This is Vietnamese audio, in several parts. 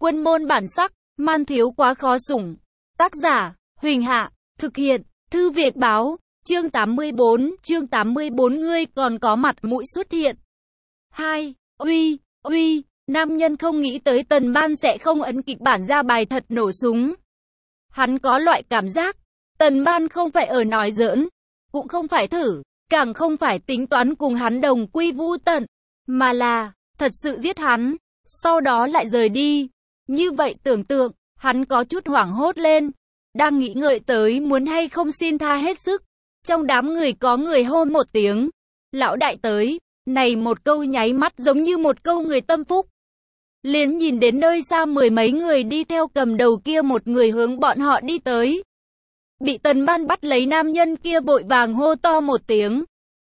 Quân môn bản sắc, man thiếu quá khó sủng. Tác giả, Huỳnh Hạ, thực hiện, Thư Viện Báo, chương 84, ngươi còn có mặt mũi xuất hiện. 2. Uy, nam nhân không nghĩ tới Tần Ban sẽ không ấn kịch bản ra bài thật nổ súng. Hắn có loại cảm giác, Tần Ban không phải ở nói giỡn, cũng không phải thử, càng không phải tính toán cùng hắn đồng quy vu tận, mà là thật sự giết hắn, sau đó lại rời đi. Như vậy tưởng tượng, hắn có chút hoảng hốt lên, đang nghĩ ngợi tới muốn hay không xin tha hết sức. Trong đám người có người hô một tiếng, lão đại tới, này một câu nháy mắt giống như một câu người tâm phúc. Liền nhìn đến nơi xa mười mấy người đi theo cầm đầu kia một người hướng bọn họ đi tới. Bị Tần Ban bắt lấy nam nhân kia vội vàng hô to một tiếng.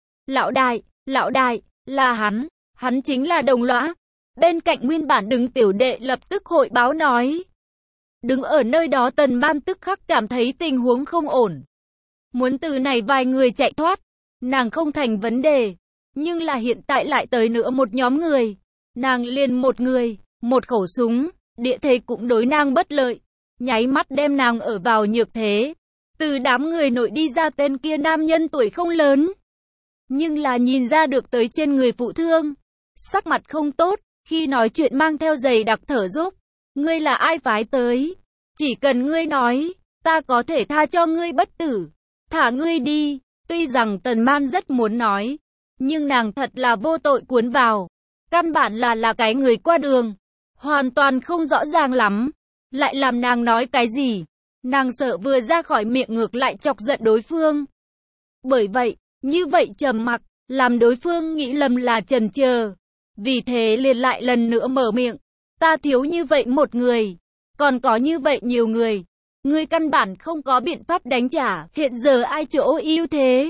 Lão đại, là hắn chính là Đồng Lõa. Bên cạnh nguyên bản đứng tiểu đệ lập tức hội báo nói. Đứng ở nơi đó Tần Ban tức khắc cảm thấy tình huống không ổn. Muốn từ này vài người chạy thoát, nàng không thành vấn đề. Nhưng là hiện tại lại tới nữa một nhóm người. Nàng liền một người, một khẩu súng, địa thế cũng đối nàng bất lợi. Nháy mắt đem nàng ở vào nhược thế. Từ đám người nội đi ra tên kia nam nhân tuổi không lớn. Nhưng là nhìn ra được tới trên người phụ thương. Sắc mặt không tốt, khi nói chuyện mang theo giày đặc thở dốc. Ngươi là ai phái tới? Chỉ cần ngươi nói, ta có thể tha cho ngươi bất tử. Thả ngươi đi. Tuy rằng Tần Man rất muốn nói, nhưng nàng thật là vô tội cuốn vào. Căn bản là cái người qua đường. Hoàn toàn không rõ ràng lắm. Lại làm nàng nói cái gì? Nàng sợ vừa ra khỏi miệng ngược lại chọc giận đối phương. Bởi vậy, như vậy trầm mặc, làm đối phương nghĩ lầm là chần chờ. Vì thế liền lại lần nữa mở miệng. Ta thiếu như vậy một người. Còn có như vậy nhiều người. Ngươi căn bản không có biện pháp đánh trả. Hiện giờ ai chỗ ưu thế?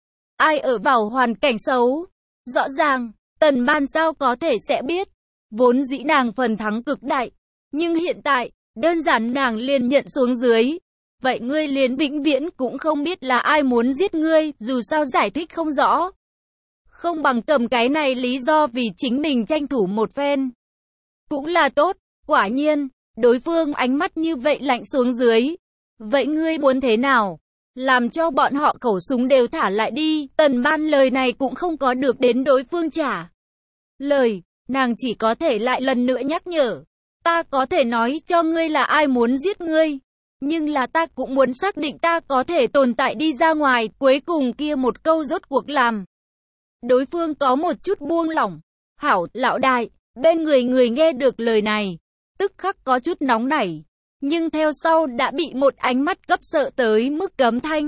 Ai ở vào hoàn cảnh xấu? Rõ ràng, Tần Ban sao có thể sẽ biết. Vốn dĩ nàng phần thắng cực đại. Nhưng hiện tại, đơn giản nàng liền nhận xuống dưới. Vậy ngươi liền vĩnh viễn cũng không biết là ai muốn giết ngươi, dù sao giải thích không rõ. Không bằng cầm cái này lý do vì chính mình tranh thủ một phen. Cũng là tốt, quả nhiên, đối phương ánh mắt như vậy lạnh xuống dưới. Vậy ngươi muốn thế nào? Làm cho bọn họ khẩu súng đều thả lại đi. Tần Ban lời này cũng không có được đến đối phương trả lời, nàng chỉ có thể lại lần nữa nhắc nhở. Ta có thể nói cho ngươi là ai muốn giết ngươi. Nhưng là ta cũng muốn xác định ta có thể tồn tại đi ra ngoài. Cuối cùng kia một câu rốt cuộc làm đối phương có một chút buông lỏng. Hảo, lão đại, bên người nghe được lời này, tức khắc có chút nóng nảy. Nhưng theo sau đã bị một ánh mắt gấp sợ tới mức cấm thanh.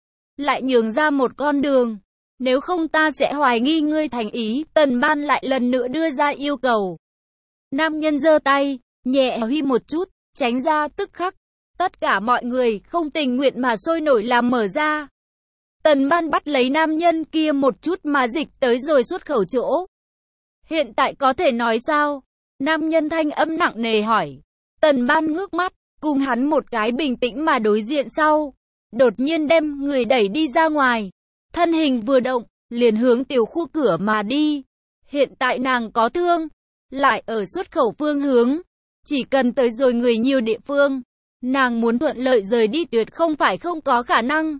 Lại nhường ra một con đường. Nếu không ta sẽ hoài nghi ngươi thành ý. Tần Ban lại lần nữa đưa ra yêu cầu. Nam nhân giơ tay, nhẹ huy một chút, tránh ra tức khắc. Tất cả mọi người không tình nguyện mà sôi nổi làm mở ra. Tần Ban bắt lấy nam nhân kia một chút mà dịch tới rồi xuất khẩu chỗ. Hiện tại có thể nói sao? Nam nhân thanh âm nặng nề hỏi. Tần Ban ngước mắt, cùng hắn một cái bình tĩnh mà đối diện sau. Đột nhiên đem người đẩy đi ra ngoài. Thân hình vừa động, liền hướng tiểu khu cửa mà đi. Hiện tại nàng có thương, lại ở xuất khẩu phương hướng. Chỉ cần tới rồi người nhiều địa phương, nàng muốn thuận lợi rời đi tuyệt không phải không có khả năng.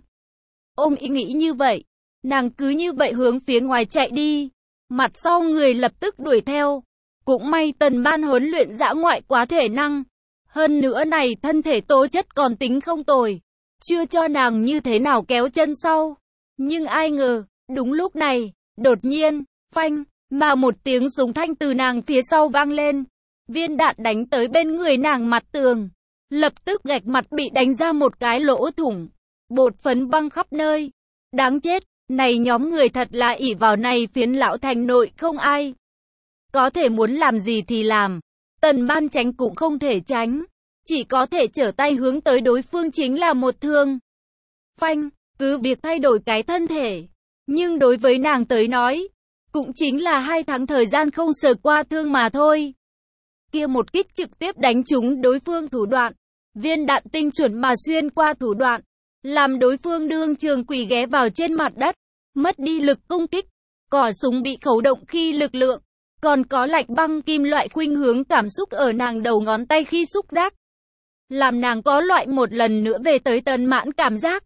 Ôm ý nghĩ như vậy, nàng cứ như vậy hướng phía ngoài chạy đi. Mặt sau người lập tức đuổi theo. Cũng may Tần Ban huấn luyện dã ngoại quá thể năng. Hơn nữa này thân thể tố chất còn tính không tồi. Chưa cho nàng như thế nào kéo chân sau. Nhưng ai ngờ, đúng lúc này, đột nhiên, phanh, mà một tiếng súng thanh từ nàng phía sau vang lên. Viên đạn đánh tới bên người nàng mặt tường. Lập tức gạch mặt bị đánh ra một cái lỗ thủng. Bột phấn văng khắp nơi. Đáng chết, này nhóm người thật là ỷ vào này phiến lão thành nội không ai. Có thể muốn làm gì thì làm. Tần Ban tránh cũng không thể tránh. Chỉ có thể trở tay hướng tới đối phương chính là một thương. Phanh, cứ việc thay đổi cái thân thể. Nhưng đối với nàng tới nói, cũng chính là 2 tháng thời gian không sờ qua thương mà thôi. Kia một kích trực tiếp đánh trúng đối phương thủ đoạn. Viên đạn tinh chuẩn mà xuyên qua thủ đoạn. Làm đối phương đương trường quỳ ghé vào trên mặt đất. Mất đi lực công kích. Cỏ súng bị khấu động khi lực lượng còn có lạnh băng kim loại khuynh hướng cảm xúc ở nàng đầu ngón tay khi xúc giác, làm nàng có loại một lần nữa về tới Tần Mãn cảm giác,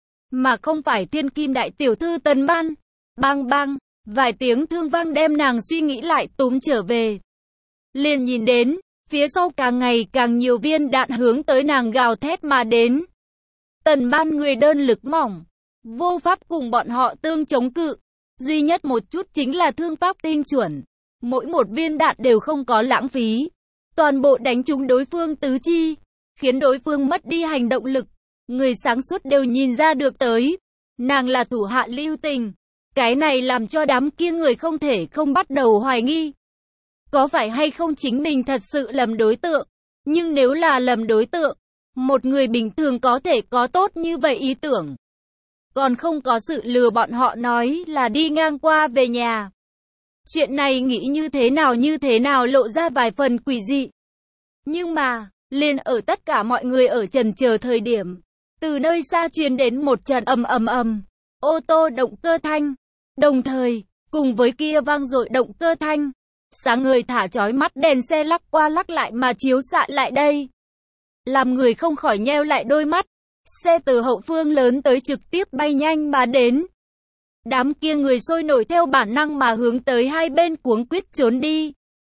mà không phải thiên kim đại tiểu thư Tần Ban. Bang bang, vài tiếng thương vang đem nàng suy nghĩ lại túm trở về. Liền nhìn đến, phía sau càng ngày càng nhiều viên đạn hướng tới nàng gào thét mà đến. Tần Ban người đơn lực mỏng, vô pháp cùng bọn họ tương chống cự. Duy nhất một chút chính là thương pháp tinh chuẩn. Mỗi một viên đạn đều không có lãng phí. Toàn bộ đánh trúng đối phương tứ chi, khiến đối phương mất đi hành động lực. Người sáng suốt đều nhìn ra được tới. Nàng là thủ hạ lưu tình. Cái này làm cho đám kia người không thể không bắt đầu hoài nghi. Có phải hay không chính mình thật sự lầm đối tượng? Nhưng nếu là lầm đối tượng, một người bình thường có thể có tốt như vậy ý tưởng. Còn không có sự lừa bọn họ nói là đi ngang qua về nhà. Chuyện này nghĩ như thế nào lộ ra vài phần quỷ dị. Nhưng mà, liền ở tất cả mọi người ở chần chờ thời điểm, từ nơi xa truyền đến một trận ầm ầm ầm, ô tô động cơ thanh. Đồng thời, cùng với kia vang dội động cơ thanh, sáng người thả chói mắt đèn xe lắc qua lắc lại mà chiếu xạ lại đây. Làm người không khỏi nheo lại đôi mắt, xe từ hậu phương lớn tới trực tiếp bay nhanh mà đến. Đám kia người sôi nổi theo bản năng mà hướng tới hai bên cuống quýt trốn đi.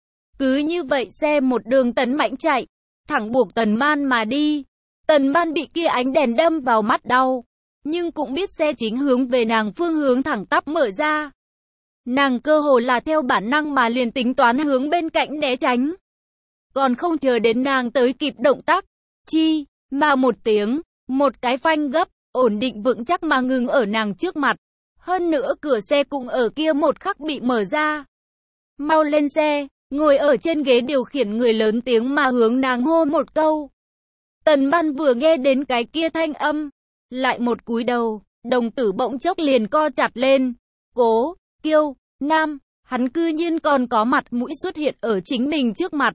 Cứ như vậy xe một đường tấn mạnh chạy, thẳng buộc Tần Man mà đi. Tần Man bị kia ánh đèn đâm vào mắt đau, nhưng cũng biết xe chính hướng về nàng phương hướng thẳng tắp mở ra. Nàng cơ hồ là theo bản năng mà liền tính toán hướng bên cạnh né tránh. Còn không chờ đến nàng tới kịp động tác, chi, mà một tiếng, một cái phanh gấp, ổn định vững chắc mà ngừng ở nàng trước mặt. Hơn nữa cửa xe cũng ở kia một khắc bị mở ra. Mau lên xe, ngồi ở trên ghế điều khiển người lớn tiếng mà hướng nàng hô một câu. Tần Man vừa nghe đến cái kia thanh âm, lại một cúi đầu, đồng tử bỗng chốc liền co chặt lên. Cố Kiêu Nam, hắn cư nhiên còn có mặt mũi xuất hiện ở chính mình trước mặt.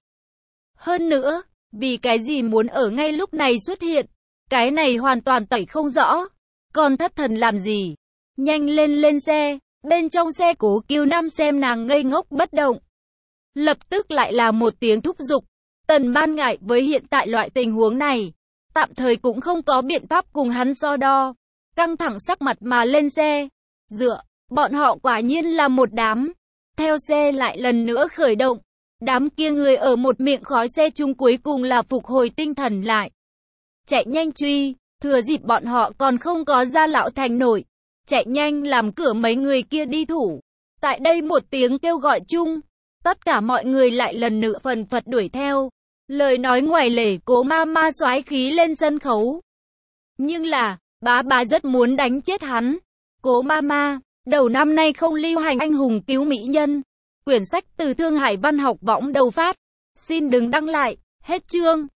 Hơn nữa, vì cái gì muốn ở ngay lúc này xuất hiện, cái này hoàn toàn tẩy không rõ. Còn thất thần làm gì? Nhanh lên xe. Bên trong xe Cố Kiêu Nam xem nàng ngây ngốc bất động, lập tức lại là một tiếng thúc giục. Tần Man ngại với hiện tại loại tình huống này, tạm thời cũng không có biện pháp cùng hắn so đo, căng thẳng sắc mặt mà lên xe. Bọn họ quả nhiên là một đám. Theo xe lại lần nữa khởi động, đám kia người ở một miệng khói xe chung cuối cùng là phục hồi tinh thần lại. Chạy nhanh truy, thừa dịp bọn họ còn không có ra Lão Thành nổi. Chạy nhanh làm cửa mấy người kia đi thủ. Tại đây một tiếng kêu gọi chung, tất cả mọi người lại lần nữa phần phật đuổi theo. Lời nói ngoài lề, Cố Mama xoái khí lên sân khấu. Nhưng là, bá rất muốn đánh chết hắn. Cố Mama, đầu năm nay không lưu hành anh hùng cứu mỹ nhân. Quyển sách từ Thương Hải Văn học võng đầu phát. Xin đừng đăng lại, hết chương.